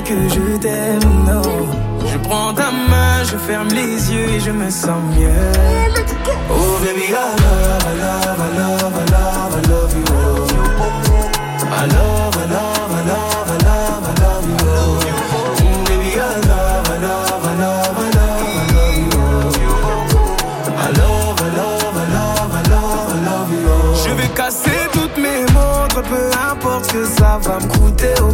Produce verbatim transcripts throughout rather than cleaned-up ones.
que je t'aime, non. Je prends ta main, je ferme les yeux et je me sens mieux. Oh baby, I love, I love, I love, I love, I love you. I love, I love, I love, I love, I love you. Mm, baby, I love, I love, I love, I love, I love you. I love, I love, I love, I love, I love you. Je vais casser toutes mes montres, peu importe ce que ça va me coûter. Oh.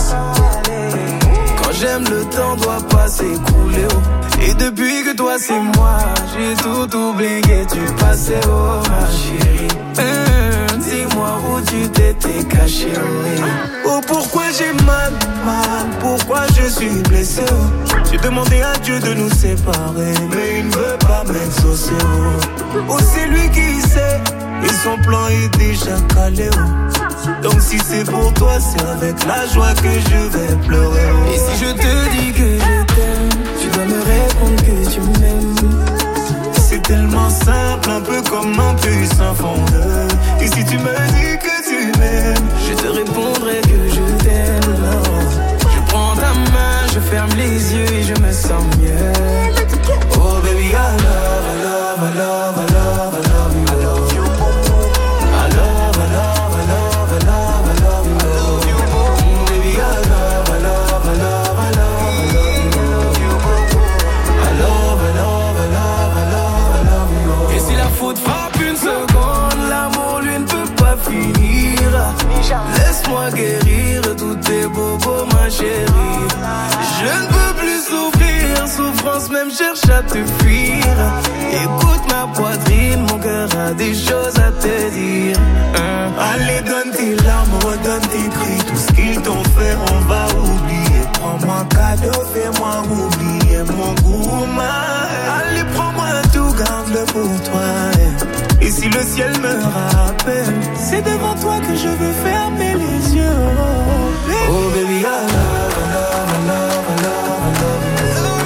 Quand j'aime, le temps doit pas s'écouler. Oh. Et depuis que toi c'est moi, j'ai tout oublié du passé. Oh ma chérie, mmh, dis-moi où tu t'étais caché. Oh, oh pourquoi j'ai mal, mal, pourquoi je suis blessé. Oh. J'ai demandé à Dieu de nous séparer, mais il ne veut pas m'exaucer. Oh, oh c'est lui qui sait, et son plan est déjà calé. Oh. Donc si c'est pour toi, c'est avec la joie que je vais pleurer. Oh. Et si je te dis que je t'aime, tu dois me répondre que tu m'aimes. C'est tellement simple, un peu comme un puissant fondeur. Et si tu me dis que tu m'aimes, je te répondrai que je t'aime. Non. Je prends ta main, je ferme les yeux et je me sens mieux. Oh baby, I love, I love, I love, I love, I love you. I love you. I love, I love, I love, I love, I love you. Mm, baby, I love, I love, I love, I love, I love you. I love, I love, I love, I love, I love you. Et si la faute frappe une seconde, l'amour lui ne peut pas finir. Laisse-moi guérir tous tes bobos, ma chérie. Je ne peux plus souffrir, souffrance même cherche à te fuir. Écoute ma poitrine, mon cœur a des choses à te dire. hein. Allez, donne tes larmes, redonne tes cris. Tout ce qu'ils t'ont fait, on va oublier. Prends-moi cadeau, fais-moi oublier mon goût. Allez, prends-moi tout, garde-le pour toi. Et si le ciel me rappelle, c'est devant toi que je veux fermer les yeux. Oh baby, I love, I love, I love, I love, I love you.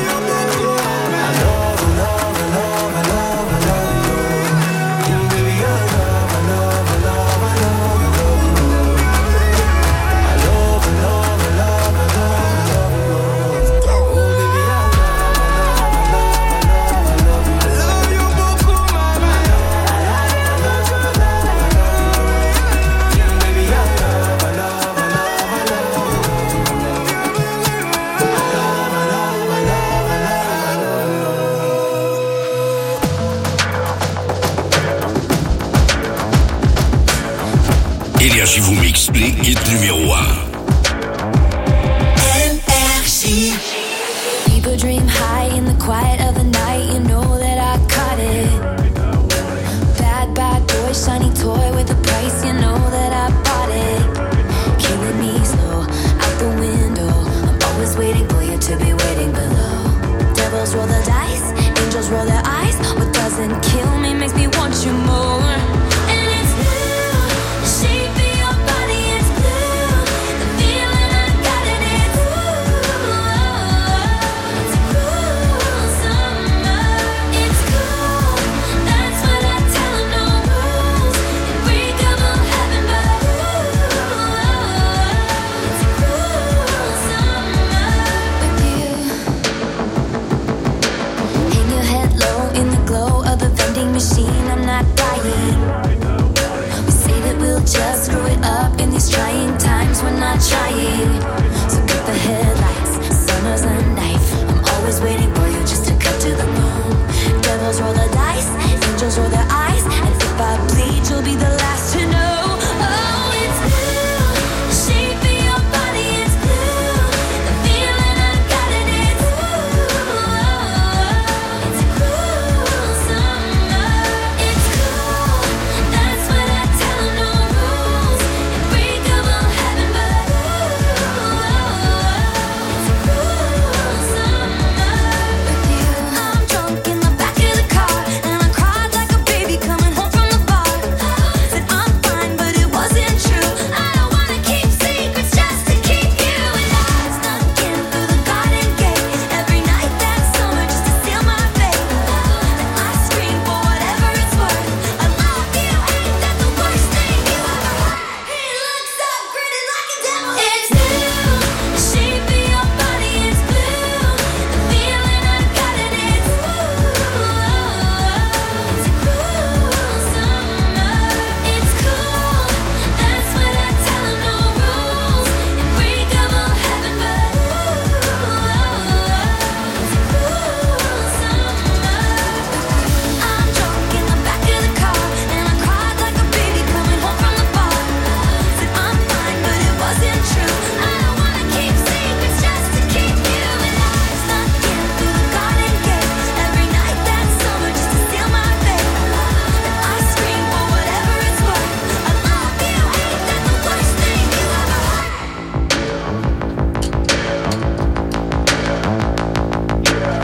I love, I love, I love, I love, I love you. Baby, I love, I love, I love, I love, I love you. I love, I love, I love, I love, I love you. Oh baby, I love, I love, I love, I love, I love you. I love you beaucoup, mama. I love, I love, I love, I love you. Baby, I love, I love, I love, I love you. Énergie vous mixe les hits numéro un. Énergie. People dream high in the quiet of the night. You know that I caught it. Bad, bad boy, shiny toy with a price. You know that I bought it. Killing me slow, out the window. I'm always waiting for you to be waiting below. Devils roll the dice, angels roll their eyes. What doesn't kill me makes me want you more. And it's blue, the shape of your body, it's blue. The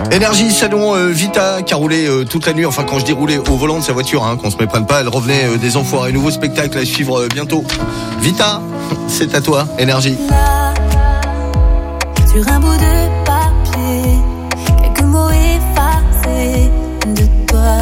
Énergie, salon euh, Vita qui a roulé euh, toute la nuit. Enfin, quand je dis rouler au volant de sa voiture, hein, qu'on se méprenne pas, elle revenait euh, des enfoirés. Nouveau spectacle à suivre euh, bientôt. Vita, c'est à toi, Énergie. Là, sur un bout de papier, quelques mots effacés de toi.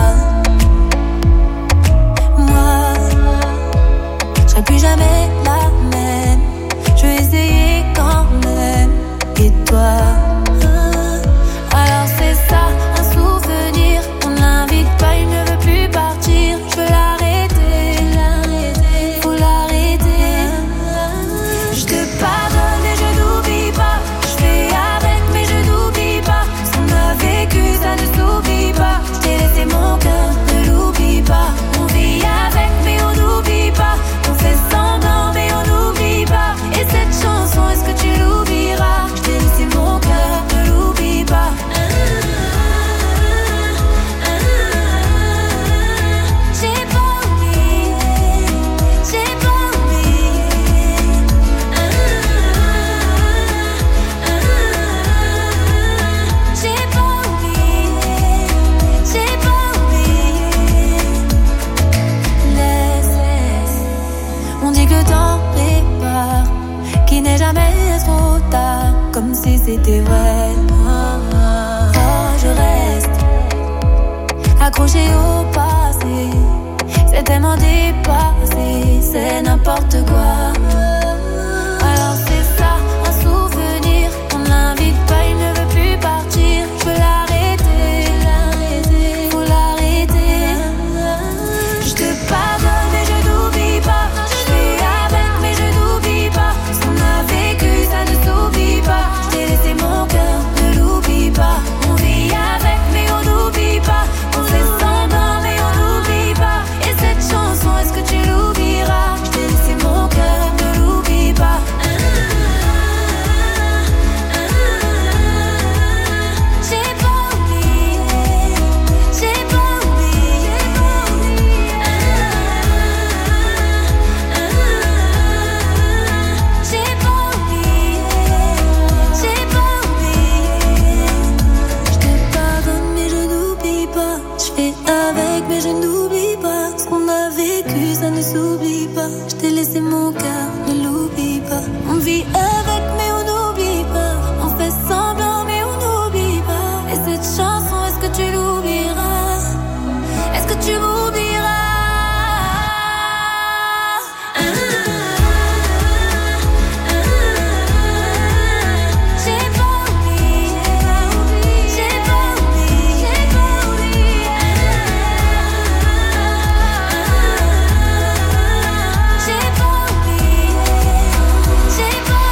Moi, je serai plus jamais la même. Je vais essayer quand même. Et toi? Alors c'est ça, un souvenir. On l'invite pas, il ne veut plus partir. Je veux l'arrêter, l'arrêter, faut l'arrêter. Je te pardonne et je n'oublie pas. Je fais avec mais je n'oublie pas. Ce qu'on a vécu, ça ne s'oublie pas. Je t'ai laissé mon cœur, ne l'oublie pas. On vit avec mais on n'oublie pas. On fait semblant mais on n'oublie pas. Et cette chanson, est-ce que tu l'oublieras? Je t'ai laissé mon cœur, ne l'oublie pas. J'ai pas oublié, j'ai pas oublié. J'ai pas oublié, j'ai pas oublié. Laisse, laisse. On dit que t'en prépares, qu'il n'est jamais trop tard, comme si c'était vrai. Oh, je reste accroché au passé, c'est tellement dépassé, c'est n'importe quoi. Alors c'est ça, un souvenir, on l'invite pas, il ne veut plus partir. Je veux l'arrêter, l'arrêter, faut l'arrêter. Je te pardonne et je n'oublie pas. Je fais avec mais je n'oublie pas. Ce qu'on a vécu, ça ne s'oublie pas. Je t'ai laissé mon cœur, ne l'oublie pas. On vit avec mais on n'oublie pas. On fait semblant mais on n'oublie pas. Et cette chanson, est-ce que tu l'oublieras? Je t'ai laissé mon cœur, ne l'oublie pas. J'ai pas oublié, j'ai pas oublié. J'ai pas oublié, j'ai pas oublié. Je te pardonne mais je n'oublie pas. Je fais avec mais je n'oublie pas. Ce qu'on a vécu ça ne s'oublie pas. Je t'ai laissé mon cœur, ne l'oublie pas. On vit avec mais on n'oublie pas. On fait semblant mais on n'oublie pas. Et cette chanson, est-ce que tu l'oublieras? Est-ce que tu m'oublieras? J'ai pas oublié, j'ai pas oublié, j'ai pas oublié. J'ai pas oublié, j'ai pas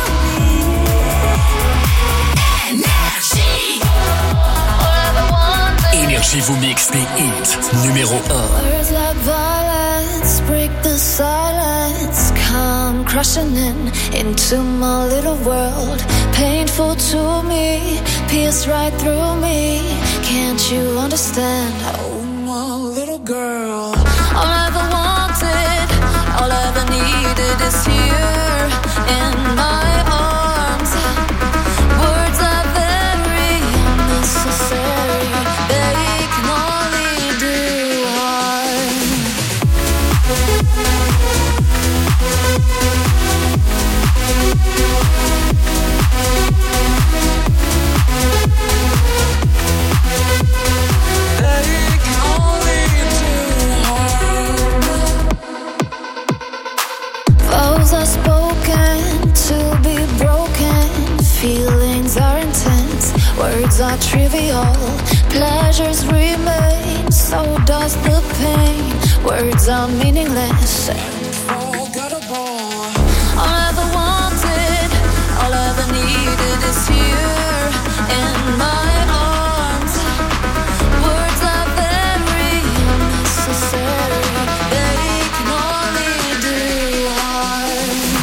oublié. Énergie vous mixe des hits numéro un. Words like violence break the silence, come crushing in into my little world. Painful to me, pierce right through me. Can't you understand? Oh, my little girl. All I ever wanted, all I ever needed is here in my arms. Words are very unnecessary, they can only do harm. They can only do harm. Vows are spoken to be broken. Feelings are intense, words are trivial. Pleasures remain, so does the pain. Words are meaningless and unforgettable. All I ever wanted, all I ever needed is here in my arms. Words are very unnecessary, they can only do harm.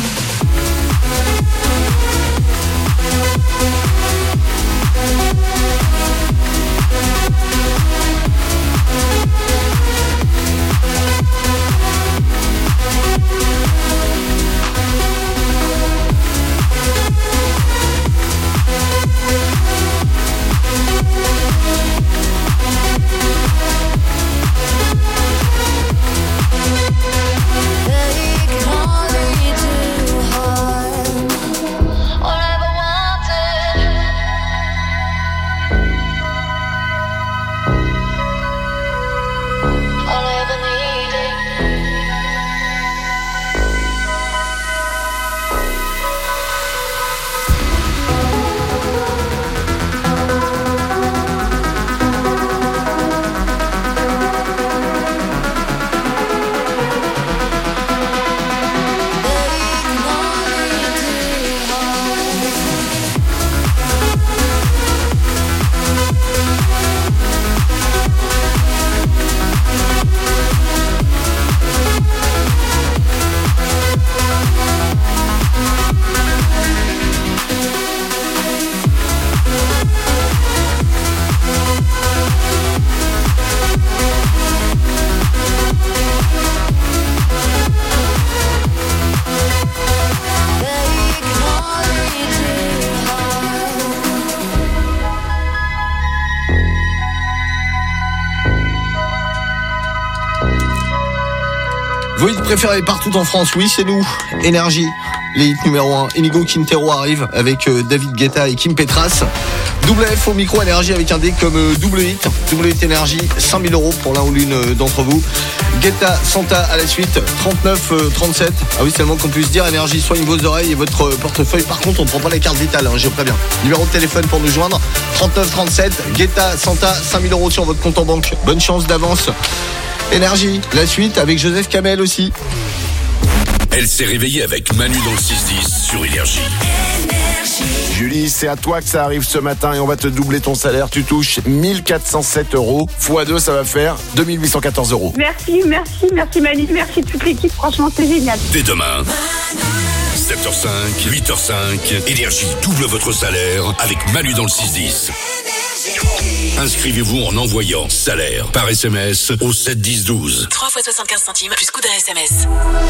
préférés partout en France, oui, c'est nous. Énergie, les hits numéro un. Inigo Quintero arrive avec euh, David Guetta et Kim Petras. Double F au micro Énergie avec un D comme euh, double hit. Double hit Énergie, cinq mille euros pour l'un ou l'une euh, d'entre vous. Guetta, Santa à la suite, trente-neuf trente-sept. Ah oui, c'est le moins qu'on puisse dire. Énergie soigne vos oreilles et votre euh, portefeuille. Par contre, on ne prend pas la carte vitale, hein, je préviens. Numéro de téléphone pour nous joindre, trente-neuf trente-sept. Guetta, Santa, cinq mille euros sur votre compte en banque. Bonne chance d'avance. Énergie, la suite avec Joseph Kamel aussi. Elle s'est réveillée avec Manu dans le six dix sur Énergie. Julie, c'est à toi que ça arrive ce matin et on va te doubler ton salaire. Tu touches mille quatre cent sept euros. fois deux, ça va faire deux mille huit cent quatorze euros. Merci, merci, merci Manu, merci toute l'équipe. Franchement, c'est génial. Dès demain, sept heures cinq, huit heures cinq, Énergie double votre salaire avec Manu dans le six dix. Inscrivez-vous en envoyant salaire par S M S au sept dix douze. trois fois soixante-quinze centimes plus coût d'un S M S.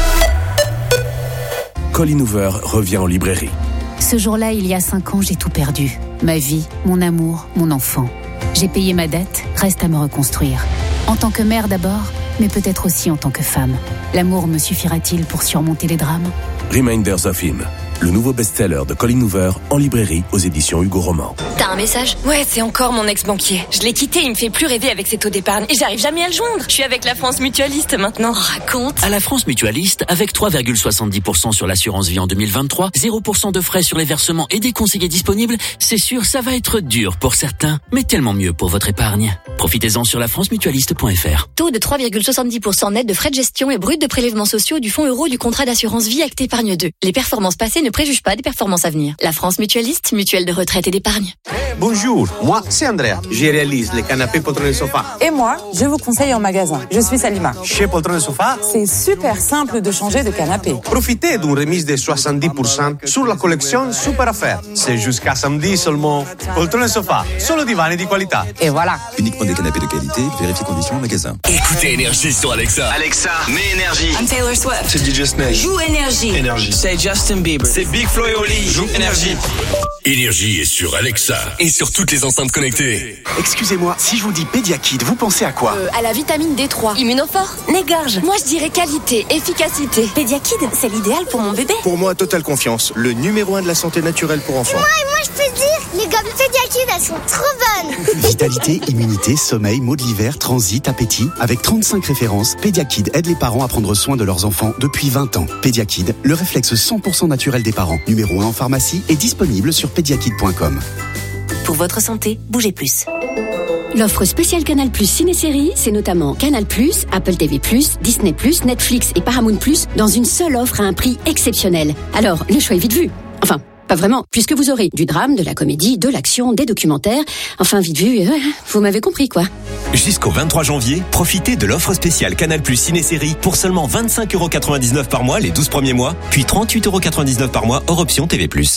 Colleen Hoover revient en librairie. Ce jour-là, il y a cinq ans, j'ai tout perdu. Ma vie, mon amour, mon enfant. J'ai payé ma dette, reste à me reconstruire. En tant que mère d'abord, mais peut-être aussi en tant que femme. L'amour me suffira-t-il pour surmonter les drames ? Reminders of Him, le nouveau best-seller de Colleen Hoover en librairie aux éditions Hugo Roman. T'as un message ? Ouais, c'est encore mon ex-banquier. Je l'ai quitté, il me fait plus rêver avec ses taux d'épargne et j'arrive jamais à le joindre. Je suis avec la France Mutualiste maintenant. Raconte. À la France Mutualiste, avec trois virgule soixante-dix pour cent sur l'assurance vie en deux mille vingt-trois, zéro pour cent de frais sur les versements et des conseillers disponibles, c'est sûr, ça va être dur pour certains, mais tellement mieux pour votre épargne. Profitez-en sur la france mutualiste point f r. Taux de trois virgule soixante-dix pour cent net de frais de gestion et brut de prélèvements sociaux du fonds euro du contrat d'assurance vie Acte Épargne deux. Les performances passées ne préjugent pas des performances à venir. La France Mutualiste, mutuelle de retraite et d'épargne. Bonjour, moi c'est Andrea. Je réalise les canapés Poltron et Sofa. Et moi, je vous conseille en magasin. Je suis Salima. Chez Poltron et Sofa, c'est super simple de changer de canapé. Profitez d'une remise de soixante-dix pour cent sur la collection Super Affaires. C'est jusqu'à samedi seulement. Poltron et Sofa, solo divani di qualità. Et voilà. Uniquement des canapés de qualité, vérifiez conditions en magasin. Écoutez Énergie sur Alexa. Alexa, mets Énergie. I'm Taylor Swift. C'est D J Snake. Joue Énergie. Énergie. C'est Justin Bieber. C'est Big Flo et Oli. Joue Énergie. Énergie est sur Alexa et sur toutes les enceintes connectées. Excusez-moi, si je vous dis Pédiakid, vous pensez à quoi ? Euh, à la vitamine D trois. Immunofort. Négarge. Moi, je dirais qualité, efficacité. Pédiakid, c'est l'idéal pour mon bébé. Pour moi, totale confiance. Le numéro un de la santé naturelle pour enfants. Moi, et moi, je peux dire, les gommes Pédiakid, elles sont trop bonnes. Vitalité, immunité, sommeil, maux de l'hiver, transit, appétit. Avec trente-cinq références, Pédiakid aide les parents à prendre soin de leurs enfants depuis vingt ans. Pédiakid, le réflexe cent pour cent naturel des parents. Numéro un en pharmacie et disponible sur pédiakid point com. Pour votre santé, bougez plus. L'offre spéciale Canal Plus Ciné-Série, c'est notamment Canal Plus, Apple T V Plus, Disney Plus, Netflix et Paramount Plus dans une seule offre à un prix exceptionnel. Alors, le choix est vite vu. Enfin, pas vraiment, puisque vous aurez du drame, de la comédie, de l'action, des documentaires. Enfin, vite vu, euh, vous m'avez compris, quoi. Jusqu'au vingt-trois janvier, profitez de l'offre spéciale Canal Plus Ciné-Série pour seulement vingt-cinq euros quatre-vingt-dix-neuf par mois les douze premiers mois, puis trente-huit euros quatre-vingt-dix-neuf par mois hors option T V plus.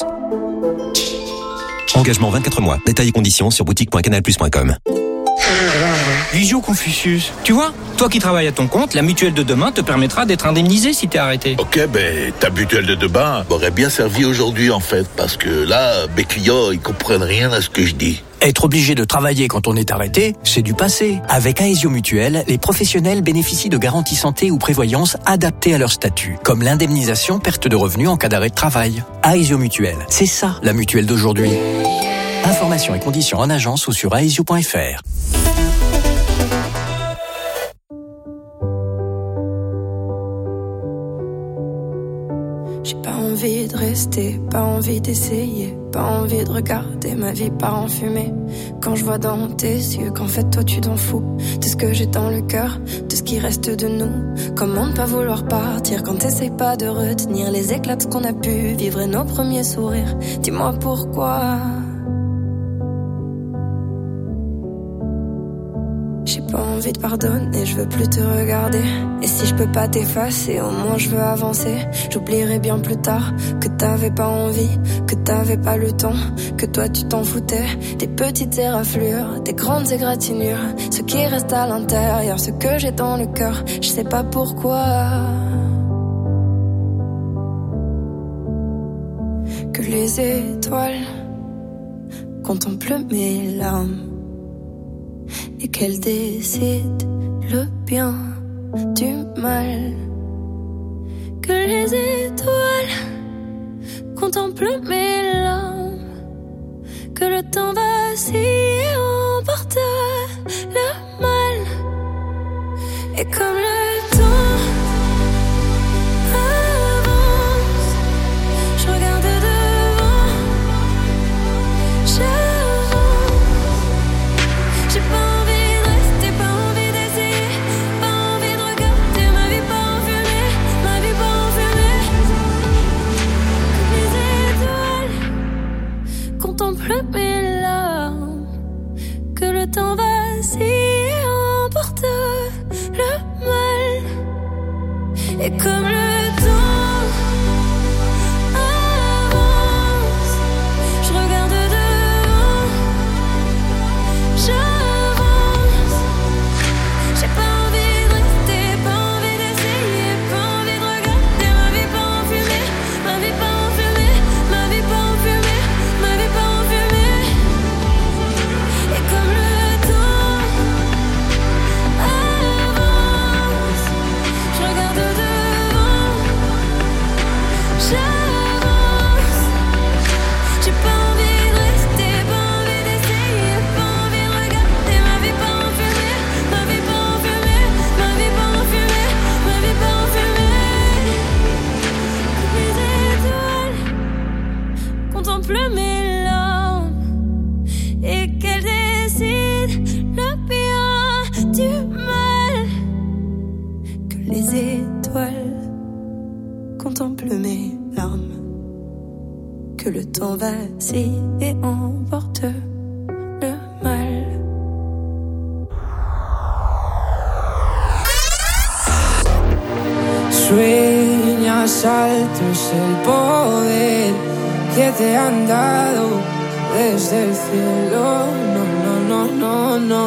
Engagement vingt-quatre mois. Détails et conditions sur boutique point canal plus point com. Visio Confucius. Tu vois, toi qui travailles à ton compte, la mutuelle de demain te permettra d'être indemnisé si t'es arrêté. Ok, ben ta mutuelle de demain m'aurait bien servi aujourd'hui en fait, parce que là, mes clients, ils comprennent rien à ce que je dis. Être obligé de travailler quand on est arrêté, c'est du passé. Avec Aesio Mutuelle, les professionnels bénéficient de garanties santé ou prévoyance adaptées à leur statut, comme l'indemnisation perte de revenus en cas d'arrêt de travail. Aesio Mutuelle, c'est ça la mutuelle d'aujourd'hui. Informations et conditions en agence ou sur aesio point f r. J'ai pas envie de rester, pas envie d'essayer, pas envie de regarder ma vie part en fumée. Quand je vois dans tes yeux qu'en fait toi tu t'en fous de ce que j'ai dans le cœur, de ce qui reste de nous. Comment ne pas vouloir partir quand t'essayes pas de retenir les éclats de ce qu'on a pu vivre et nos premiers sourires. Dis-moi pourquoi. J'ai pas envie de pardonner, je veux plus te regarder. Et si je peux pas t'effacer, au moins je veux avancer. J'oublierai bien plus tard que t'avais pas envie, que t'avais pas le temps, que toi tu t'en foutais. Des petites éraflures, des grandes égratignures, ce qui reste à l'intérieur, ce que j'ai dans le cœur, je sais pas pourquoi. Que les étoiles contemplent mes larmes et qu'elle décide le bien du mal. que les étoiles contemplent mes larmes, que le temps vacille et emporte le mal. Et comme le temps avance, je regarde devant, j'avance. J'ai pas envie de rester, pas envie d'essayer, pas envie de regarder ma vie pas en fumée, ma vie pas en fumée. Comme les étoiles contemplent mes larmes, que le temps vacille et emporte le mal. Et comme le temps avance, je regarde devant, j'avance. J'ai pas envie de rester, pas envie d'essayer, pas envie de regarder ma vie pas en fumée, ma vie pas en fumée, ma vie pas en fumée, ma vie pas en fumée. Et comme le temps avance, je regarde devant, j'avance. J'ai pas envie de rester, pas envie d'essayer, pas envie de regarder ma vie pas en fumée, ma vie pas en fumée, ma vie pas en fumée, ma vie pas en fumée. Comme les étoiles contemplent mes larmes et qu'elles décident le bien du mal. Que les étoiles contemplent mes larmes, que le temps vacille et emporte le mal. Sueñas alto es el poder que te han dado desde el cielo. No, no, no, no, no.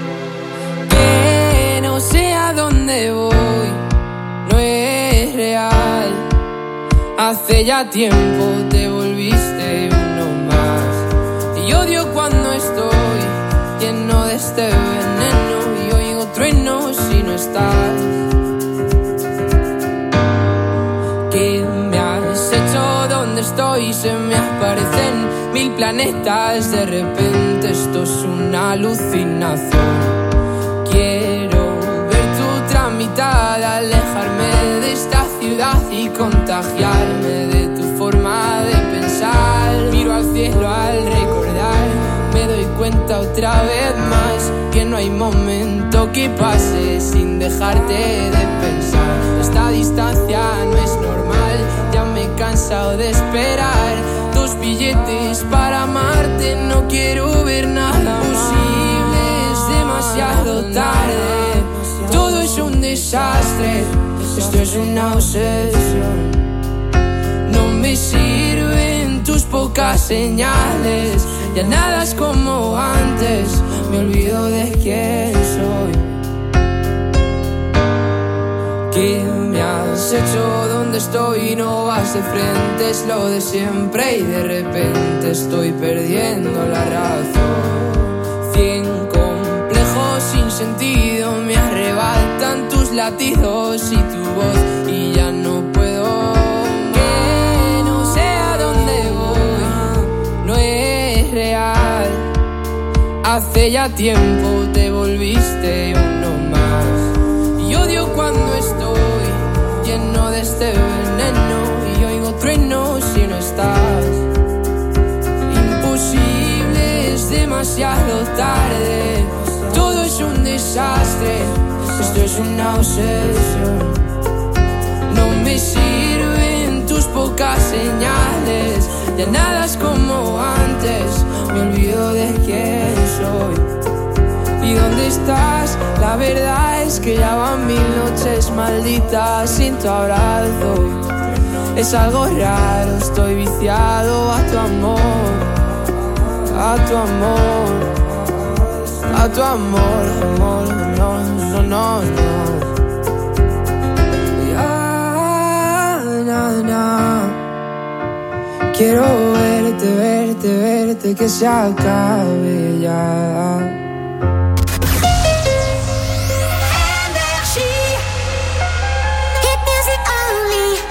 Que no sé a dónde voy, no es real. Hace ya tiempo te volviste uno más. Y odio cuando estoy lleno de este veneno y oigo truenos si no estás. ¿Qué me has hecho? ¿Dónde estoy? Se me aparecen mil planetas. De repente esto es una alucinación. Quiero ver tu tramitada, alejarme de esta ciudad y contagiarme de tu forma de pensar. Miro al cielo al recordar, me doy cuenta otra vez más que no hay momento que pase sin dejarte de pensar. Esta distancia no es normal, ya me he cansado de esperar. Dos billetes para amarte, no quiero ver nada posible, es demasiado tarde. Todo es un desastre, esto es una obsesión. No me sirven tus pocas señales, ya nada es como antes, me olvido de quién soy. ¿Qué me has hecho? ¿Dónde estoy? No vas de frente, es lo de siempre y de repente estoy perdiendo la razón. Cien complejos sin sentido me arrebatan tus latidos y tu voz y ya no puedo. Que no sé a dónde voy, no es real. Hace ya tiempo te volviste uno más. Y odio cuando estoy lleno de este veneno y oigo truenos si no estás. Imposible, es demasiado tarde. Todo es un desastre, esto es una obsesión. No me sirven tus pocas señales, ya nada es como antes, me olvido de quién soy. ¿Y dónde estás? La verdad es que ya van mil noches malditas sin tu abrazo. Es algo raro, estoy viciado a tu amor, a tu amor, a tu amor, amor, no, no, no, no. Ya, na, na. Quiero verte, verte, verte, que se acabe ya. Hit music only.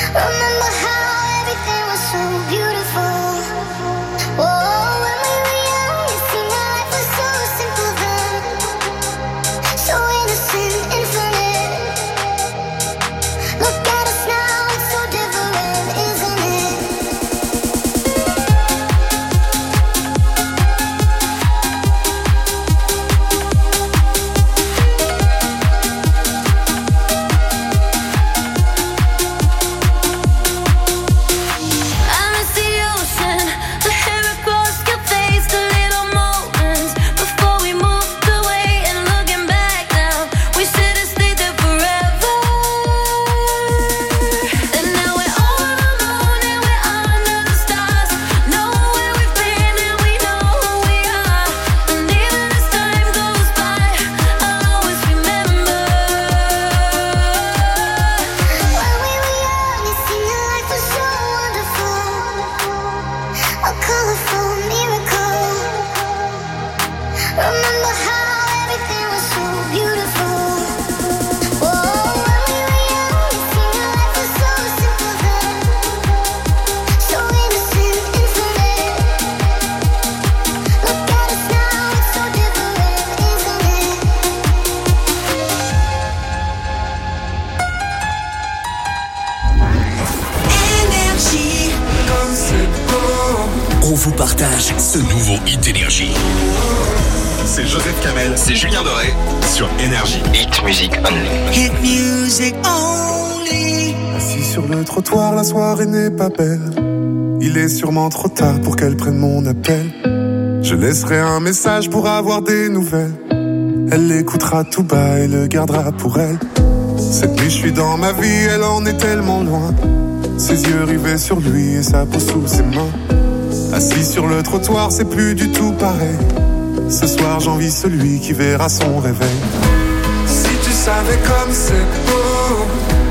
Remember how everything was so beautiful. Whoa, when we were young, it seemed our life was so simple then. So innocent, infinite. Look at us now, it's so different, isn't it? On vous partage ce nouveau hit Énergie. C'est Joseph Kamel, c'est Julien Doré sur Énergie. Hit Music Only. Hit Music Only. Assis sur le trottoir, la soirée n'est pas belle. Il est sûrement trop tard pour qu'elle prenne mon appel. Je laisserai un message pour avoir des nouvelles. Elle l'écoutera tout bas et le gardera pour elle. Cette nuit je suis dans ma vie, elle en est tellement loin. Ses yeux rivés sur lui et sa peau sous ses mains. Assis sur le trottoir, c'est plus du tout pareil. Ce soir j'envie celui qui verra son réveil. Si tu savais comme c'est beau,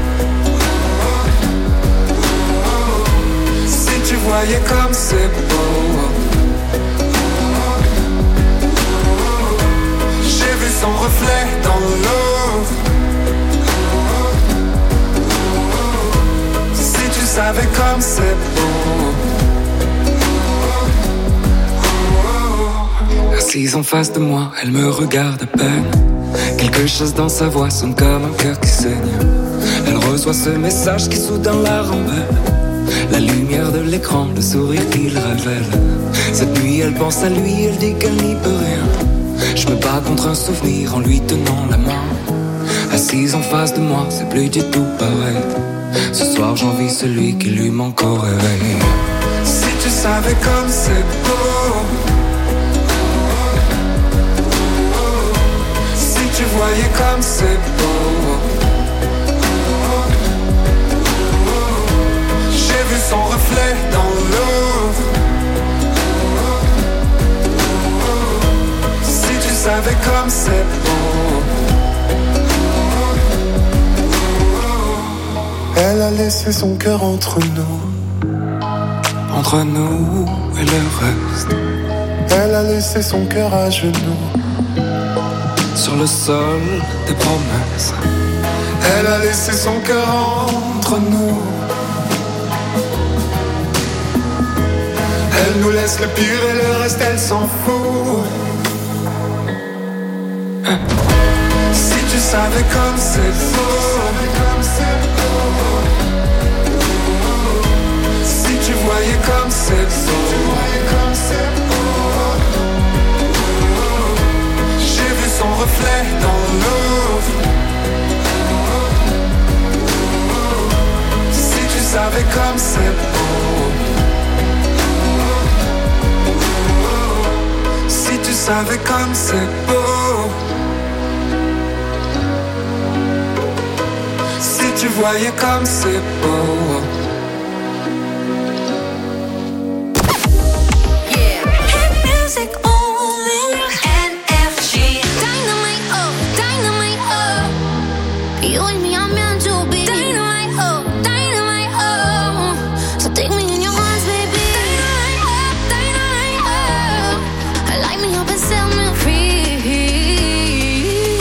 si tu voyais comme c'est beau. J'ai vu son reflet dans l'eau. Si tu savais comme c'est beau. Assise en face de moi, elle me regarde à peine. Quelque chose dans sa voix sonne comme un cœur qui saigne. Elle reçoit ce message qui soudain la rend belle. La lumière de l'écran, le sourire qu'il révèle. Cette nuit elle pense à lui, elle dit qu'elle n'y peut rien. Je me bats contre un souvenir en lui tenant la main. Assise en face de moi, c'est plus du tout pareil. Ce soir j'envie celui qui lui manque au réveil. Si tu savais comme c'est beau, si tu voyais comme c'est beau. J'ai vu son reflet dans l'eau. Si tu savais comme c'est beau. Elle a laissé son cœur entre nous. Entre nous et le reste. Elle a laissé son cœur à genoux. Sur le sol des promesses. Elle a laissé son cœur entre nous. Elle nous laisse le pire et le reste elle s'en fout. Si tu savais comme c'est beau. Si tu voyais comme c'est beau. J'ai vu son reflet dans l'eau. Si tu savais comme c'est beau. Si tu savais comme c'est beau. Si tu voyais comme c'est beau.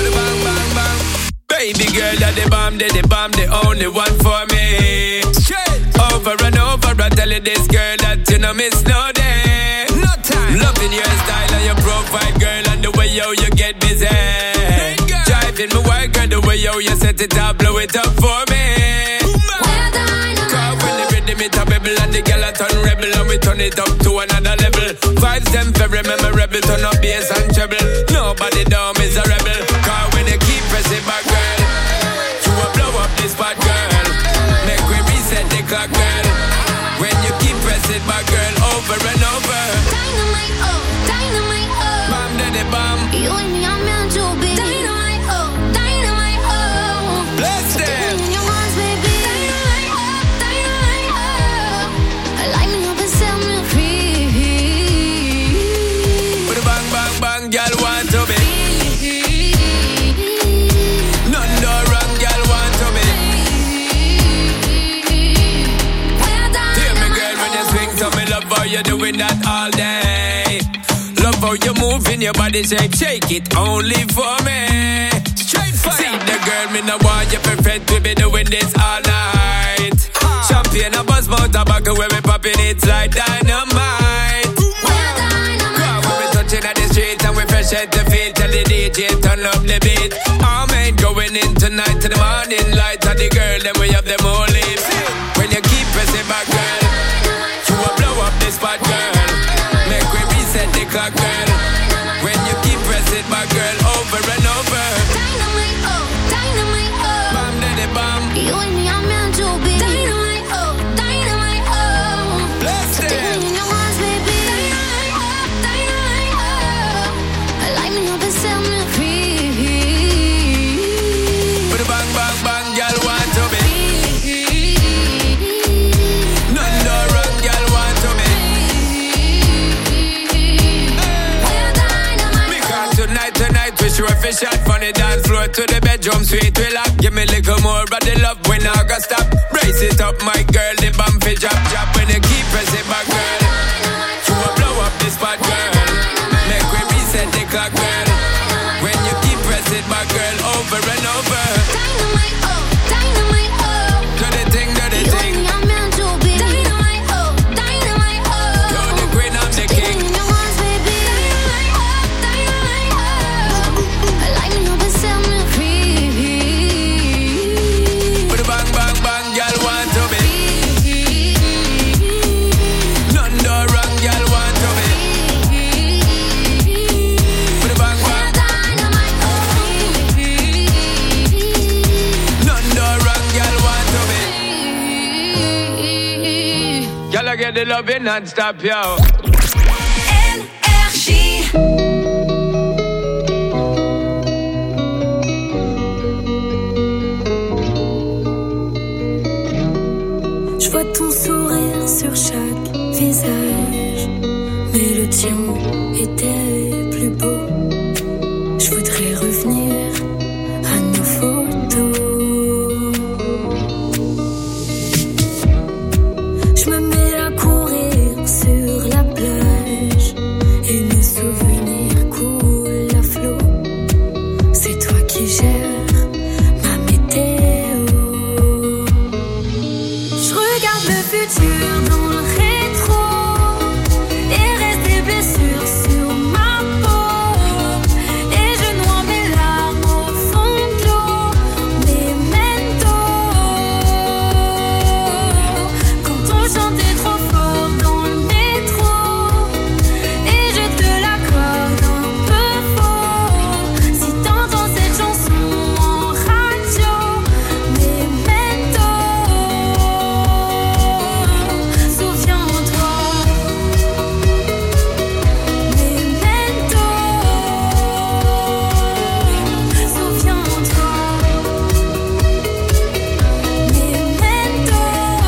Baby girl, you're the bomb, the bomb, the only one for me. Straight. tell you this, girl, that you know miss no day. No time. Loving your style and your profile, girl, and the way yo you get busy. Hey, driving my work, girl, the way yo you set it up, blow it up for me. Cause when the rhythm it a bubble and the girl a turn rebel and we turn it up to another level. Vibes them very memorable, turn up bass and treble. Nobody down is a rebel. Cause when you keep pressing back, girl, you will blow up this spot, girl. Make we reset the clock, girl. When you keep pressing back, girl, over and over. Dynamite, oh, dynamite, oh. Bam, daddy, bam. You and me, I'm meant to be. Dynamite, oh, dynamite, oh. Bless them. In your arms, baby. Dynamite, oh, dynamite, oh. Light me up and set me free. With a bang, bang, bang, girl want to be. None do wrong, girl want to be. Hear me, girl, when you swing, so me love how you doing that all day. Love how you moving your body shape, shake it only for me. Straight fire. See the girl, me no want you perfect, we be doing this all night. Champagne and buzz mouth tobacco where we popping it like dynamite. Come when we touching at the street and we fresh at the feet, tell the D J turn up the beat. All men going in tonight to the morning light, and the girl then we have them all lips. When you keep pressing back, girl, you will blow up this spot, girl. Make we reset the clock, girl. When you keep pressing back, girl, over and over. Dynamite, oh, dynamite, oh. Bam, daddy, bam. You and me, I'm meant to be. Dynamite, oh, dynamite, oh. Bless them. In your arms, baby. Dynamite, oh, dynamite, oh. Light me up and set me free. With a bang, bang, bang, girl want to be. None do wrong, girl want to be. Because tonight, tonight we sure fi shot from the dance floor to the bedroom suite. We lock, give me a little more of the love when I go stop. Brace it up, my girl, the bump fi drop, drop. When you keep pressing back, girl, you will blow up this spot, girl. Make we reset the clock, girl. When you keep pressing back, girl, over and over. Dynamite, oh, dynamite, oh. Do the thing, do the You thing. and me, I'm meant to be. Dynamite, oh, dynamite, oh. You're the queen, I'm the king. In your arms, baby. Dynamite, oh, dynamite, oh. Light me up and set me free. With a bang, bang, bang, girl want to be. None do wrong, girl want to be. With a bang, bang. Dynamite, oh. None do wrong, girl want to be. Girl, I get the loving non-stop, yo. Je vois ton sourire sur chaque visage, mais le tien était plus beau. Je voudrais revenir à nos photos. Je me mets à courir sur la plage et nos souvenirs coulent à flot. C'est toi qui gères ma météo. Je regarde le futur dans le rétro et reste des blessures sur ma peau. Et je noie mes larmes au fond de l'eau. Memento. Quand on chantait trop fort dans le métro et je te l'accorde un peu faux. Si t'entends cette chanson en radio, Memento. Souviens-toi, Memento. Souviens-toi, Memento.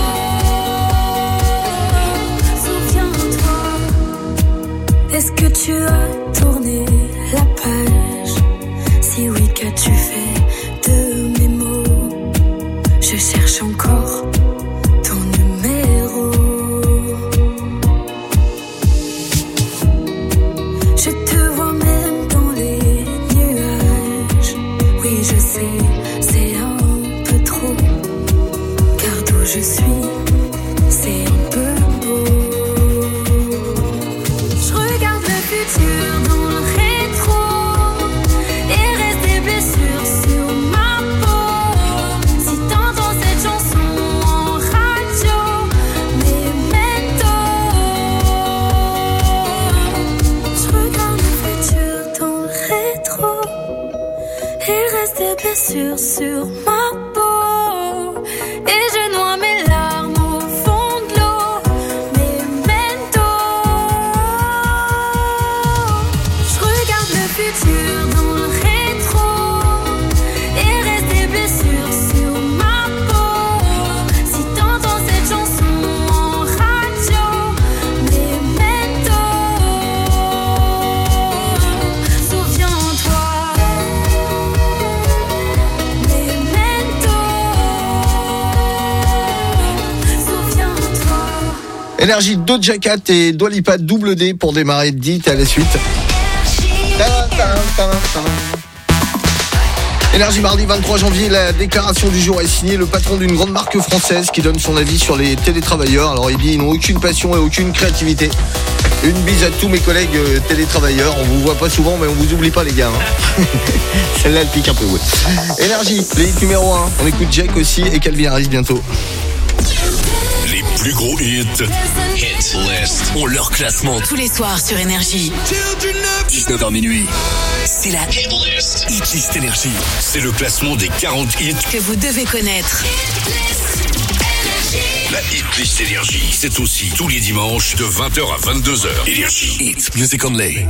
Souviens-toi. Est-ce que tu as tourné la page? Si oui, qu'as-tu fait de mes mots? Je cherche encore ton numéro. Je te vois même dans les nuages. Oui, je sais, c'est un peu trop. Car d'où je suis, c'est un peu Énergie, Doja Cat et Dua Lipa double D pour démarrer. Dit à la suite. Énergie, mardi vingt-trois janvier, la déclaration du jour est signée. Le patron d'une grande marque française qui donne son avis sur les télétravailleurs. Alors il dit, ils n'ont aucune passion et aucune créativité. Une bise à tous mes collègues euh, télétravailleurs. On vous voit pas souvent, mais on vous oublie pas, les gars. Hein. Celle-là, elle pique un peu, ouais. Énergie, le hit numéro un. On écoute Jake aussi et Calvin Harris bientôt. Les plus gros hits, Hit List, ont leur classement tous les soirs sur Énergie. dix-neuf heures minuit. C'est la Hit List. Hit List Énergie. C'est le classement des quarante hits que vous devez connaître. La Hit List Énergie, c'est aussi tous les dimanches de vingt heures à vingt-deux heures. Énergie. Hit Music Only.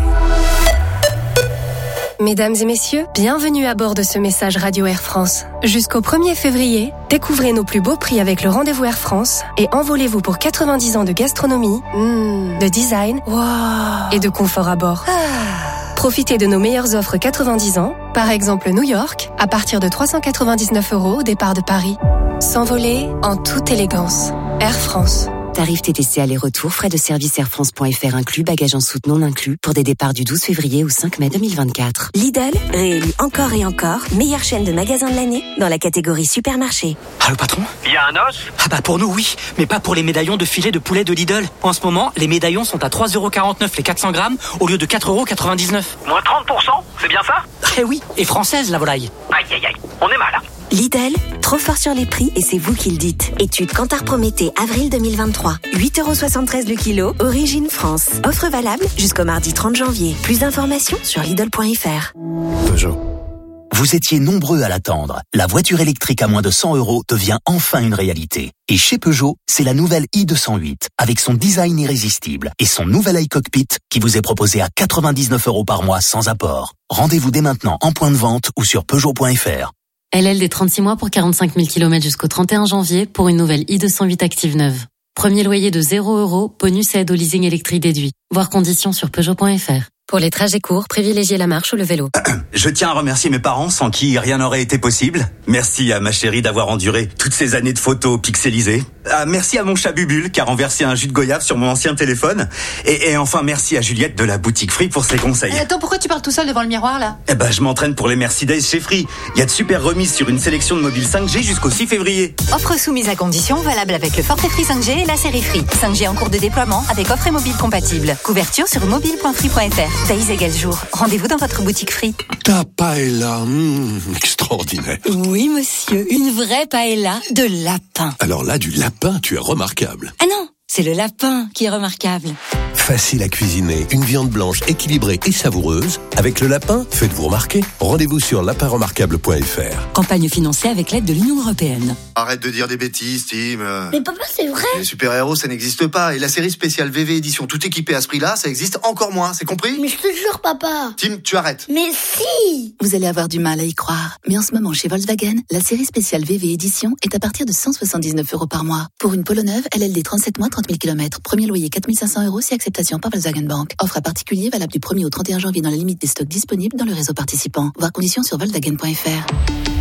Mesdames et messieurs, bienvenue à bord de ce message Radio Air France. Jusqu'au premier février, découvrez nos plus beaux prix avec le rendez-vous Air France et envolez-vous pour quatre-vingt-dix ans de gastronomie, mmh, de design, wow, et de confort à bord. Ah. Profitez de nos meilleures offres quatre-vingt-dix ans, par exemple New York, à partir de trois cent quatre-vingt-dix-neuf euros au départ de Paris. S'envoler en toute élégance. Air France. Tarif T T C aller-retour, frais de service air france point f r inclus, bagages en soute non inclus, pour des départs du douze février au cinq mai deux mille vingt-quatre. Lidl, réélu encore et encore, meilleure chaîne de magasins de l'année dans la catégorie supermarché. Allô patron ? Il y a un os ? Ah bah pour nous oui, mais pas pour les médaillons de filet de poulet de Lidl. En ce moment, les médaillons sont à trois euros quarante-neuf les quatre cents grammes au lieu de quatre euros quatre-vingt-dix-neuf. Moins trente pour cent, c'est bien ça ? Eh oui, et française la volaille. Aïe aïe aïe, on est mal. Lidl, trop fort sur les prix et c'est vous qui le dites. Étude Kantar Prométhée, avril deux mille vingt-trois. huit euros soixante-treize le kilo, origine France. Offre valable jusqu'au mardi trente janvier. Plus d'informations sur Lidl point f r. Peugeot. Vous étiez nombreux à l'attendre. La voiture électrique à moins de cent euros devient enfin une réalité. Et chez Peugeot, c'est la nouvelle i deux cent huit, avec son design irrésistible et son nouvel iCockpit qui vous est proposé à quatre-vingt-dix-neuf euros par mois sans apport. Rendez-vous dès maintenant en point de vente ou sur Peugeot point f r. L L D trente-six mois pour quarante-cinq mille kilomètres jusqu'au trente et un janvier pour une nouvelle i deux cent huit Active neuve. Premier loyer de zéro euros, bonus et aide au leasing électrique déduit. Voir conditions sur Peugeot point f r. Pour les trajets courts, privilégiez la marche ou le vélo. Je tiens à remercier mes parents sans qui rien n'aurait été possible. Merci à ma chérie d'avoir enduré toutes ces années de photos pixelisées. Ah, merci à mon chat Bubule qui a renversé un jus de goyave sur mon ancien téléphone. Et, et enfin merci à Juliette de la boutique Free pour ses conseils. Attends, pourquoi tu parles tout seul devant le miroir là ? Eh ben je m'entraîne pour les Mercedes chez Free. Il y a de super remises sur une sélection de mobiles cinq G jusqu'au six février. Offre soumise à condition, valable avec le Forfait Free cinq G et la série Free. cinq G en cours de déploiement avec offre et mobile compatible. Couverture sur mobile point free point f r. Days égale jour. Rendez-vous dans votre boutique Free. Ta paella, mmh, extraordinaire. Oui, monsieur, une vraie paella de lapin. Alors là, du lapin, tu es remarquable. Ah non, c'est le lapin qui est remarquable. Facile à cuisiner, une viande blanche équilibrée et savoureuse. Avec le lapin, faites-vous remarquer. Rendez-vous sur lapin remarquable point f r. Campagne financée avec l'aide de l'Union européenne. Arrête de dire des bêtises, Tim. Mais papa, c'est vrai. Les super-héros, ça n'existe pas. Et la série spéciale V V Édition, tout équipée à ce prix-là, ça existe encore moins. C'est compris ? Mais je te jure, papa. Tim, tu arrêtes. Mais si. Vous allez avoir du mal à y croire. Mais en ce moment, chez Volkswagen, la série spéciale V V Édition est à partir de cent soixante-dix-neuf euros par mois. Pour une Polo neuve, L L D trente-sept mois, trente mille kilomètres. Premier loyer quatre mille cinq cents euros si acceptation par Volkswagen Bank. Offre à particulier valable du premier au trente et un janvier dans la limite des stocks disponibles dans le réseau participant. Voir conditions sur volkswagen point f r.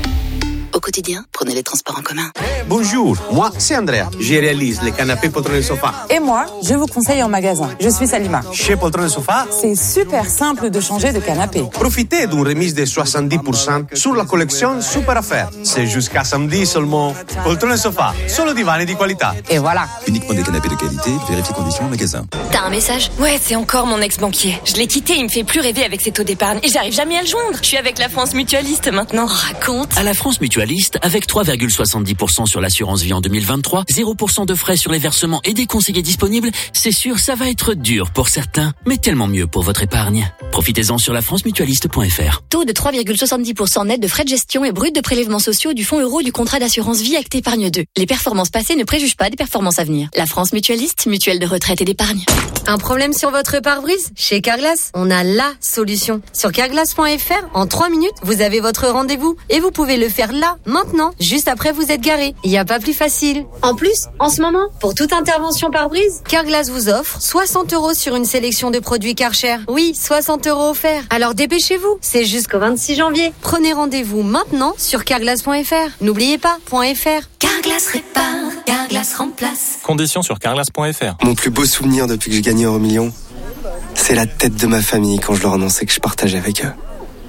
Au quotidien, prenez les transports en commun. Bonjour, moi c'est Andrea. Je réalise les canapés Poltron et Sofa. Et moi, je vous conseille en magasin. Je suis Salima. Chez Poltron et Sofa, c'est super simple de changer de canapé. Profitez d'une remise de soixante-dix pour cent sur la collection Super Affaires. C'est jusqu'à samedi seulement. Poltron et Sofa, solo divani di qualità. Et voilà. Uniquement des canapés de qualité, vérifiez conditions en magasin. T'as un message ? Ouais, c'est encore mon ex-banquier. Je l'ai quitté, il me fait plus rêver avec ses taux d'épargne et j'arrive jamais à le joindre. Je suis avec la France Mutualiste maintenant. Raconte. À la France Mutualiste, avec trois virgule soixante-dix pour cent sur l'assurance vie en deux mille vingt-trois, zéro pour cent de frais sur les versements et des conseillers disponibles, c'est sûr, ça va être dur pour certains, mais tellement mieux pour votre épargne. Profitez-en sur la france mutualiste point f r. Taux de trois virgule soixante-dix pour cent net de frais de gestion et brut de prélèvements sociaux du fonds euro du contrat d'assurance vie Acte Épargne deux. Les performances passées ne préjugent pas des performances à venir. La France Mutualiste, mutuelle de retraite et d'épargne. Un problème sur votre pare-brise ? Chez Carglass, on a la solution. Sur carglass point f r, en trois minutes, vous avez votre rendez-vous et vous pouvez le faire là, maintenant, juste après vous êtes garé. Il n'y a pas plus facile. En plus, en ce moment, pour toute intervention pare-brise, Carglass vous offre soixante euros sur une sélection de produits Karcher. Oui, soixante euros offerts. Alors dépêchez-vous, c'est jusqu'au vingt-six janvier. Prenez rendez-vous maintenant sur carglass point f r. N'oubliez pas, .fr. Carglass. Carglass répare, Carglass remplace. Conditions sur carglass point f r. Mon plus beau souvenir depuis que j'ai gagné Euromillions, c'est la tête de ma famille quand je leur annonçais que je partageais avec eux.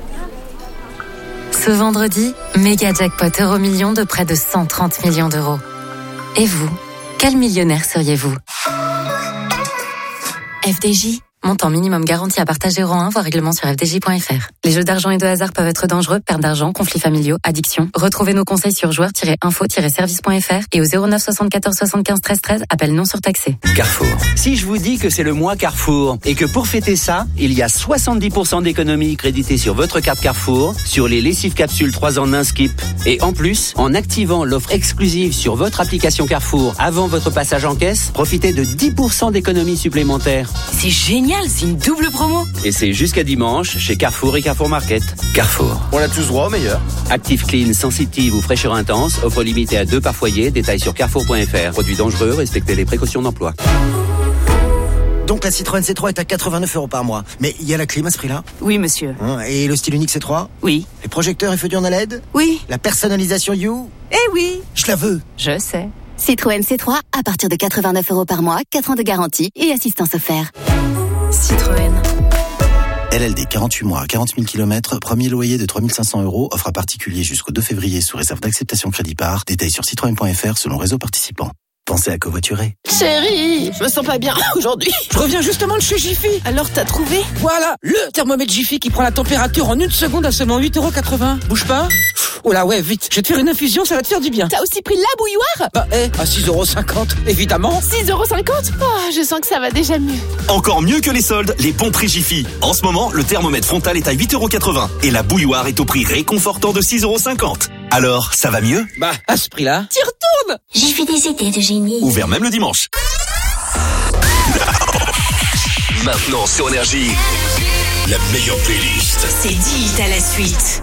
Ce vendredi, méga jackpot Euromillions de près de cent trente millions d'euros. Et vous, quel millionnaire seriez-vous ? F D J, montant minimum garanti à partager rang un, voire règlement sur f d j point f r. Les jeux d'argent et de hasard peuvent être dangereux, perte d'argent, conflits familiaux, addiction. Retrouvez nos conseils sur joueurs tiret info tiret service point f r et au zéro neuf soixante-quatorze soixante-quinze treize treize, appel non surtaxé. Carrefour. Si je vous dis que c'est le mois Carrefour et que pour fêter ça, il y a soixante-dix pour cent d'économies créditées sur votre carte Carrefour, sur les lessives capsules trois en un skip. Et en plus, en activant l'offre exclusive sur votre application Carrefour avant votre passage en caisse, profitez de dix pour cent d'économies supplémentaires. C'est génial, c'est une double promo. Et c'est jusqu'à dimanche chez Carrefour et Carrefour Market. Carrefour. On a tous droit au meilleur. Active Clean, sensitive ou fraîcheur intense, offre limitée à deux par foyer, détail sur carrefour point f r. Produit dangereux, respectez les précautions d'emploi. Donc la Citroën C trois est à quatre-vingt-neuf euros par mois. Mais il y a la clim à ce prix-là ? Oui, monsieur. Hein, et le style unique C trois ? Oui. Les projecteurs et feux diurnes à L E D ? Oui. La personnalisation You ? Eh oui. Je la veux. Je sais. Citroën C trois, à partir de quatre-vingt-neuf euros par mois, quatre ans de garantie et assistance offerte. Citroën. L L D quarante-huit mois, quarante mille kilomètres, premier loyer de trois mille cinq cents euros, offre à particulier jusqu'au deux février sous réserve d'acceptation crédit par, détail sur citroën point f r selon réseau participant. Pensez à covoiturer. Chérie, je me sens pas bien aujourd'hui. Je reviens justement de chez Jiffy. Alors t'as trouvé ? Voilà, le thermomètre Jiffy qui prend la température en une seconde à seulement huit euros quatre-vingts. Bouge pas. Oh là ouais, vite. Je vais te faire une infusion, ça va te faire du bien. T'as aussi pris la bouilloire ? Bah, eh, à six euros cinquante, évidemment. six euros cinquante ? Oh, je sens que ça va déjà mieux. Encore mieux que les soldes, les bons prix Jiffy. En ce moment, le thermomètre frontal est à huit euros quatre-vingts et la bouilloire est au prix réconfortant de six euros cinquante. Alors, ça va mieux ? Bah, à ce prix-là. T'y retournes ? J'ai fait des idées de génie. Ouvert même le dimanche. Maintenant sur Énergie, la meilleure playlist. C'est dix hits à la suite.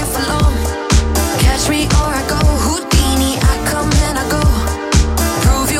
Catch me or I go Houdini, I come and I go. Prove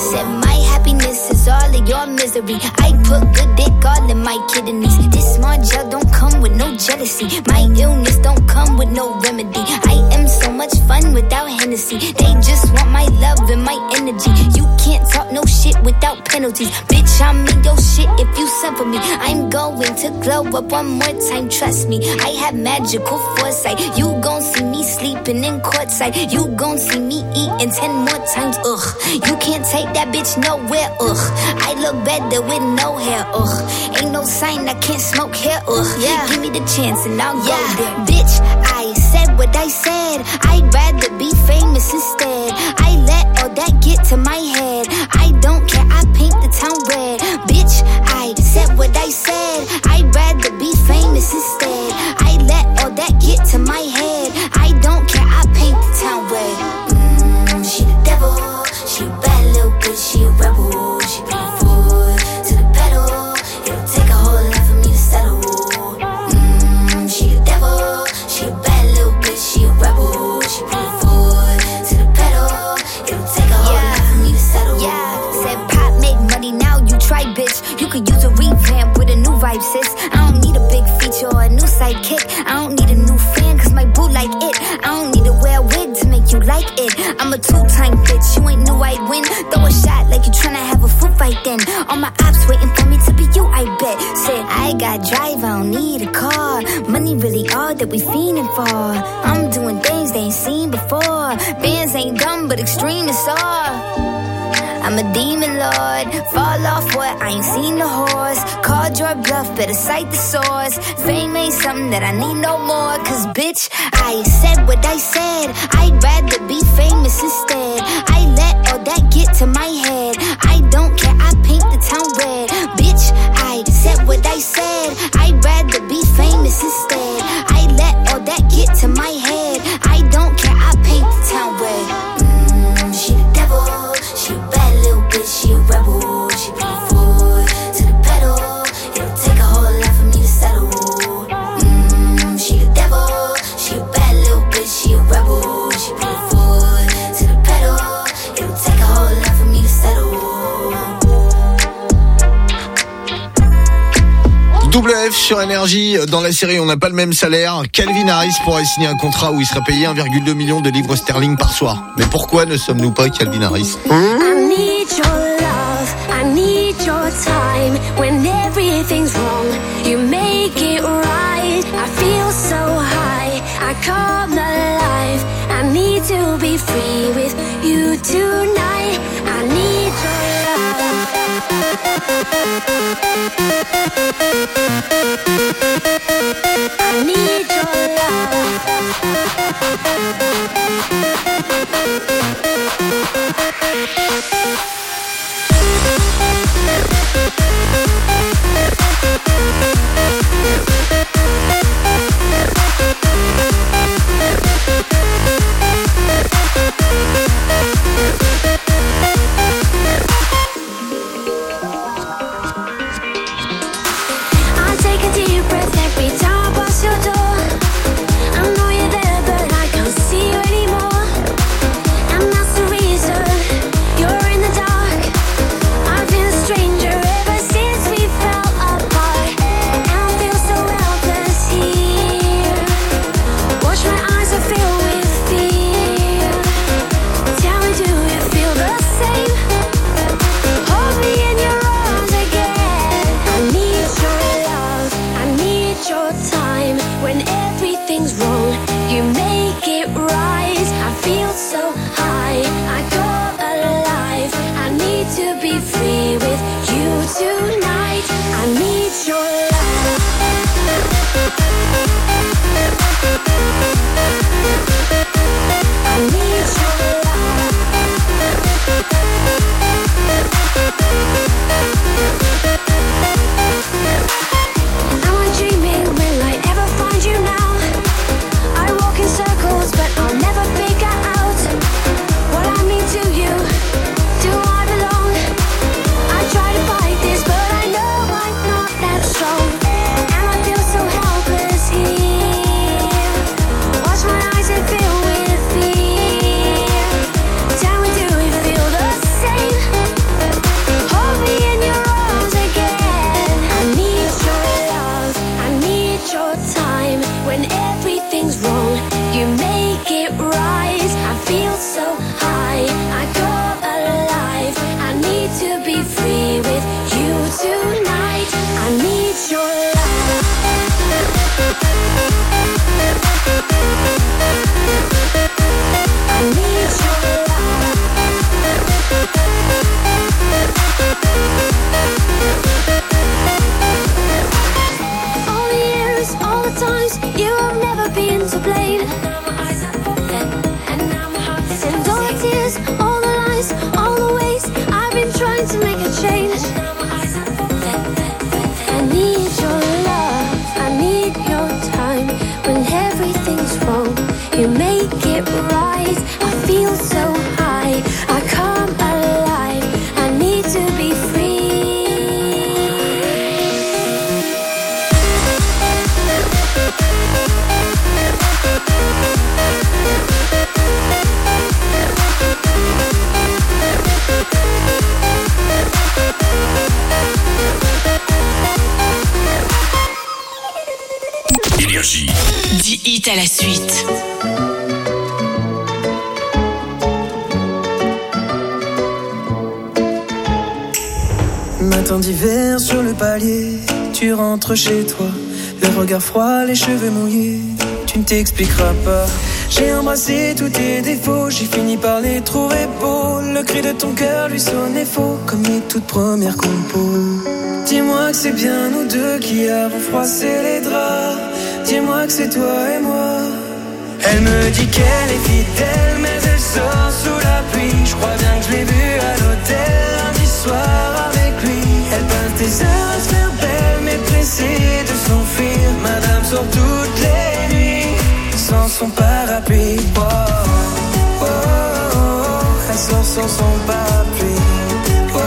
Said my happiness is all of your misery. I put good dick all in my kidneys. This smart gel don't come with no jealousy. My illness don't come with no remedy. I am so much fun without Hennessy. They just want my love and my energy. You can't talk no shit without penalties. Bitch, I'm in your shit if you send for me. I'm going to glow up one more time, trust me. I have magical foresight. You gon' see me sleeping in courtside. You gon' see me eating ten more times, ugh. You can't take that bitch nowhere, ugh. I look better with no hair, ugh. Ain't no sign I can't smoke hair, ugh. Yeah. Give me the chance and I'll yeah. go there. Bitch, I said what I said. I'd rather be famous instead. I let all that get to my head. I don't care, I paint the town red. Bitch, I said what I said. I'd rather be famous instead. I let all that get to my head. I don't care, I paint the town red. Mm, she the devil. She a bad little bitch, she a rebel. She put her foot to the pedal. It'll take a whole lot for me to settle. Mm, she the devil. She a bad little bitch, she a rebel. She put her foot to the pedal. It'll take a whole yeah. lot for me to settle. Yeah, said pop make money, now you try, bitch. You could use a revamp with a new vibe, sis. I don't need a big feature or a new sidekick. I don't need a new fan, cause my boo like it. I don't need to wear a wig to make you like it. I'm a two-time bitch, you ain't knew I'd win. Throw a shot like you tryna have a foot fight then. All my ops waiting for me to be you, I bet. Said I got drive, I don't need a car. Money really all that we fiending for. I'm doing things they ain't seen before. Bands ain't dumb, but extreme is all. I'm a demon lord, fall off what, I ain't seen the horse. Called your bluff, better cite the source. Fame ain't something that I need no more. Cause bitch, I said what I said. I'd rather be famous instead. I let all that get to my head. I don't care, I paint the town red. Bitch, I said what I said. I'd rather be famous instead. I let all that get to my head. I don't care, I paint the town red. Mm, she the devil. She a bad little bitch, she a rebel. She put her foot to the pedal. It'll take a whole lot for me to settle. Mmm, she the devil. She a bad little bitch, she a rebel. She put her foot to the pedal. It'll take a whole lot for me to settle. Double F sur Énergie. Dans la série, on n'a pas le même salaire. Calvin Harris pourrait signer un contrat où il serait payé un virgule deux million de livres sterling par soir. Mais pourquoi ne sommes-nous pas Calvin Harris? I need your love, I need your time. When everything's wrong, you make it right. I feel so high, I come alive. I need to be free with you tonight. I need your love. I need your love. I take a deep breath every time I pass your door. I know you're there, but I can't see you anymore. And that's the reason you're in the dark. I've been a stranger ever since we fell apart. And I feel so helpless here. Watch my eyes are filled with fear. Tell me, do you feel the same? Hold me in your arms again. I need your love, I need your time. When everything's wrong, you make it right. I feel so high, I come alive. I need to be free with you tonight. I need your love. I need your love. Am I dreaming? Will I ever find you now? I walk in circles, but I'll never figure out what I mean to you. Do I belong? I try to fight this, but I know I'm not that strong. And I feel so helpless here. Watch my eyes and fill with fear. Tell me, do you feel the same? hits à la suite. Matin d'hiver sur le palier, tu rentres chez toi, le regard froid, les cheveux mouillés, tu ne t'expliqueras pas. J'ai embrassé tous tes défauts, j'ai fini par les trouver beaux. Le cri de ton cœur lui sonnait faux, comme mes toutes premières compos. Dis-moi que c'est bien nous deux qui avons froissé les draps. Dis-moi que c'est toi et moi. Elle me dit qu'elle est fidèle, mais elle sort sous la pluie. Je crois bien que je l'ai vue à l'hôtel lundi soir avec lui. Elle passe des heures à se faire belle, mais pressée de s'enfuir. Madame sort toutes les nuits sans son parapluie. Oh, oh, oh, oh. Elle sort sans son parapluie. Oh, oh,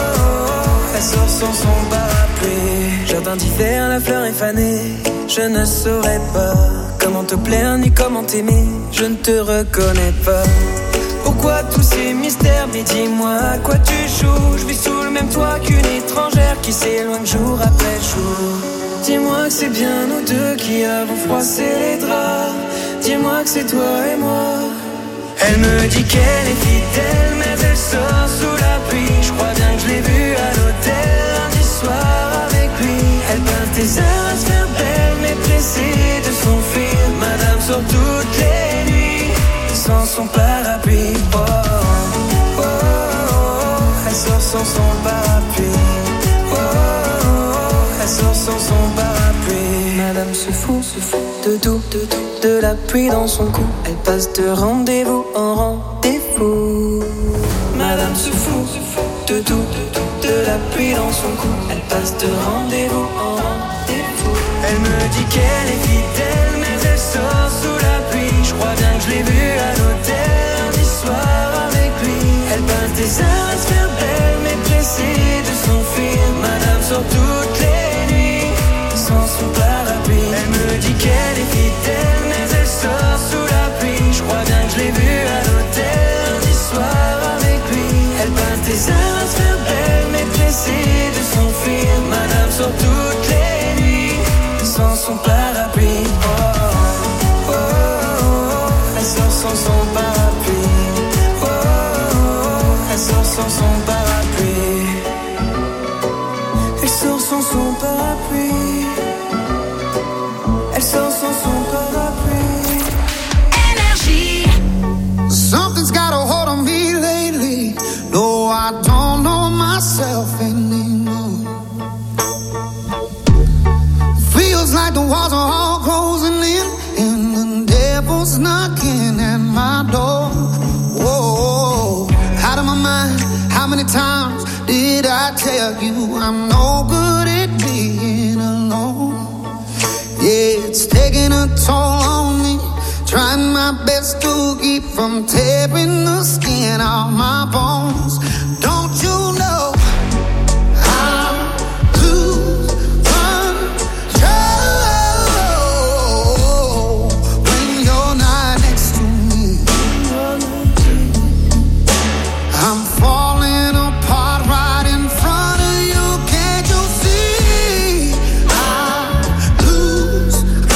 oh. Elle sort sans son parapluie. Jardin d'hiver, la fleur est fanée. Je ne saurais pas comment te plaire ni comment t'aimer. Je ne te reconnais pas. Pourquoi tous ces mystères? Mais dis-moi à quoi tu joues. Je vis sous le même toit qu'une étrangère qui s'éloigne jour après jour. Dis-moi que c'est bien nous deux qui avons froissé les draps. Dis-moi que c'est toi et moi. Elle me dit qu'elle est fidèle, mais elle sort sous la pluie. Je crois bien que je l'ai vue à l'hôtel lundi soir avec lui. Elle passe des heures à se faire belle, mais pressée de s'enfuir. Madame sort toutes les nuits sans son parapluie. Oh, oh, oh, oh. Elle sort sans son parapluie. Oh, oh, oh. Elle sort sans son parapluie. Madame se fout, se fout de tout, de tout, de la pluie dans son cou. Elle passe de rendez-vous en rendez-vous. Madame se fout, se fout de tout, de tout, de la pluie dans son cou. Elle passe de rendez-vous en rendez-vous. Elle me dit qu'elle est fidèle, mais elle sort sous la pluie. Je crois bien que je l'ai vue à l'hôtel lundi soir avec lui. Elle passe des heures à se faire belle, mais pressée de s'enfuir. Madame sort toutes les nuits sans son parapluie. Elle me dit qu'elle est fidèle, mais elle sort sous la pluie. Je crois bien que je l'ai vue à l'hôtel lundi soir avec lui. Elle passe des heures à se faire belle, mais pressée de s'enfuir. Madame sort toutes les nuits sans son parapluie. Oh, oh, oh, oh. Elle sort sans son parapluie. Oh, oh, oh. Elle sort sans son parapluie. Elle sort sans son parapluie. Elle sort sans son parapluie. Énergie. Something's got a hold on me lately. No, I don't know myself anymore. Feels like the walls are all closing in, and the devil's knocking at my door. Whoa, out of my mind. How many times did I tell you I'm no good at being alone? Yeah, it's taking a toll on me. Trying my best to keep from tearing the skin off my bones. Don't you know I lose control when you're not next to me? I'm falling apart right in front of you. Can't you see? I lose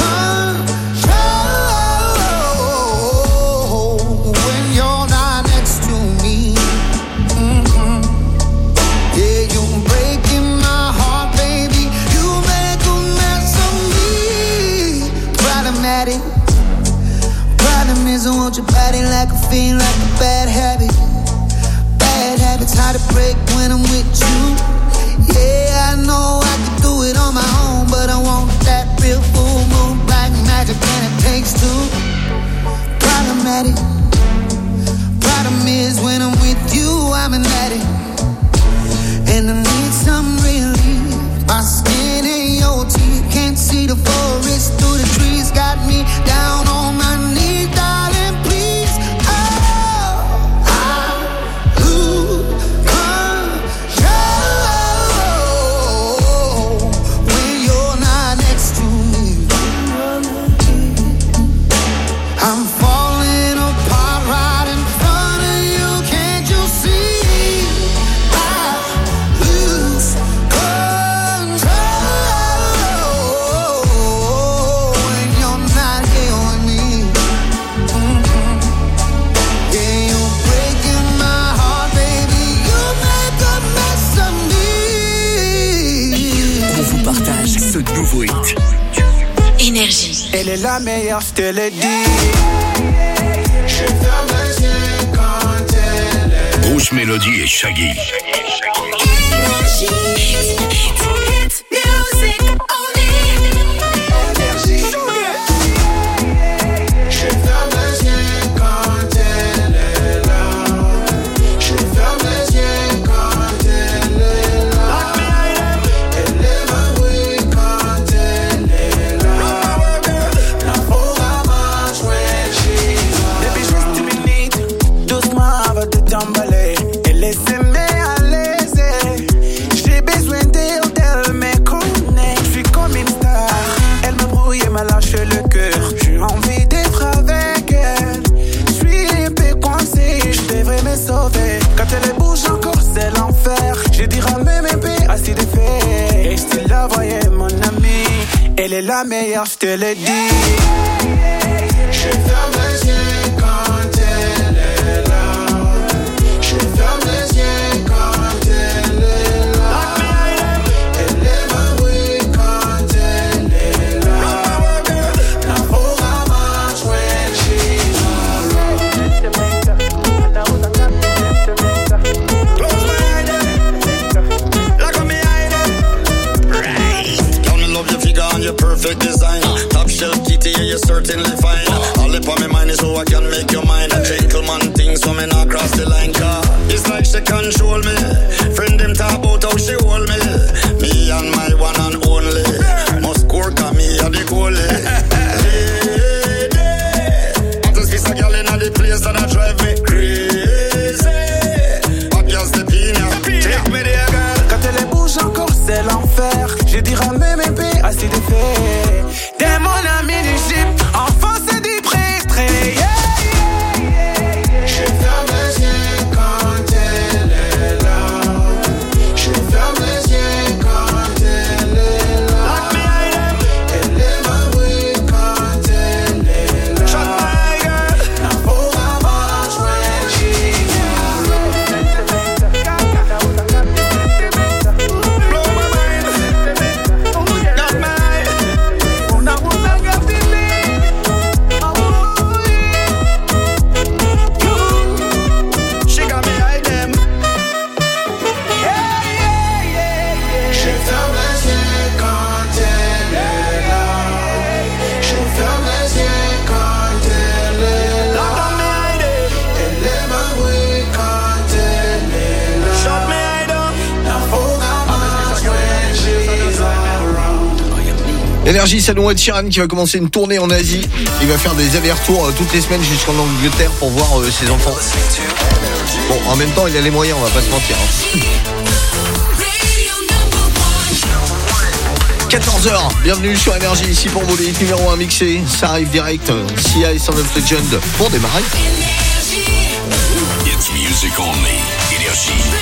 control when you're not next to me. Mm-hmm. Yeah, you're breaking my heart, baby. You make a mess of me. Problematic. Problem is I want your body like a fiend, like a bad habit. Bad habits hard to break when I'm with you. Yeah, I know I can do it on my own, but I want that real full moon black magic, and it takes two. Problematic. Problem is when I'm with you, I'm an addict, and I need some relief. My skin and your teeth can't see the forest through the trees. Got me down on my knees, darling, please. Oh, I lose control when you're not next to me. I'm falling apart right in front of you. Can't you see? I Elle est la meilleure, je te l'ai dit. Je ferme les yeux quand elle est. Rouge Mélodie et Shaggy. Elle est la meilleure, je te l'ai dit. Je ferme les yeux quand elle est là. Je ferme les yeux quand elle est là. Elle est ma bruit quand elle est là. La forêt marche when she's around. Close my eyes, like me eyes. Right. Down in love your figure and your perfect design. Top shelf kitty, yeah, you're certainly fine. All up on my mind is how I can make your mind a gentleman thing, so me not cross the line. Car it's like she control me. Friend them talk about how she hold me. Me and my one and only. Must work on me at the goalie. Lady, I just kiss a girl in the place that I drive me crazy. But just the peanut, take me there, girl. Quand elle bouge encore, c'est l'enfer. Je dirais même épée, assez d'effet. Des mon ami d'Égypte, enfant c'est du prêtré. Yeah, yeah, yeah. Je ferme les yeux quand elle est là. Je ferme les yeux quand elle est là. Elle est ma bruit quand elle est là. Shut my girl. La forêt marche when she's around. Blow my mind. Got my una una got the lead. She got me high them. Yeah, yeah, yeah, yeah. Je ferme les yeux quand elle est là. Je ferme les yeux quand elle est là. Elle est ma bruit quand elle est là. Shut me high down. La forêt marche when she's around. Énergie, c'est Ed Sheeran qui va commencer une tournée en Asie. Il va faire des allers-retours euh, toutes les semaines jusqu'en Angleterre pour voir euh, ses enfants. Bon, en même temps, il a les moyens, on va pas se mentir. Hein. quatorze heures, bienvenue sur Énergie, ici pour vous les hits numéro un mixés. Ça arrive direct, Sia et Sound of Legend pour démarrer. It's music only. Énergie.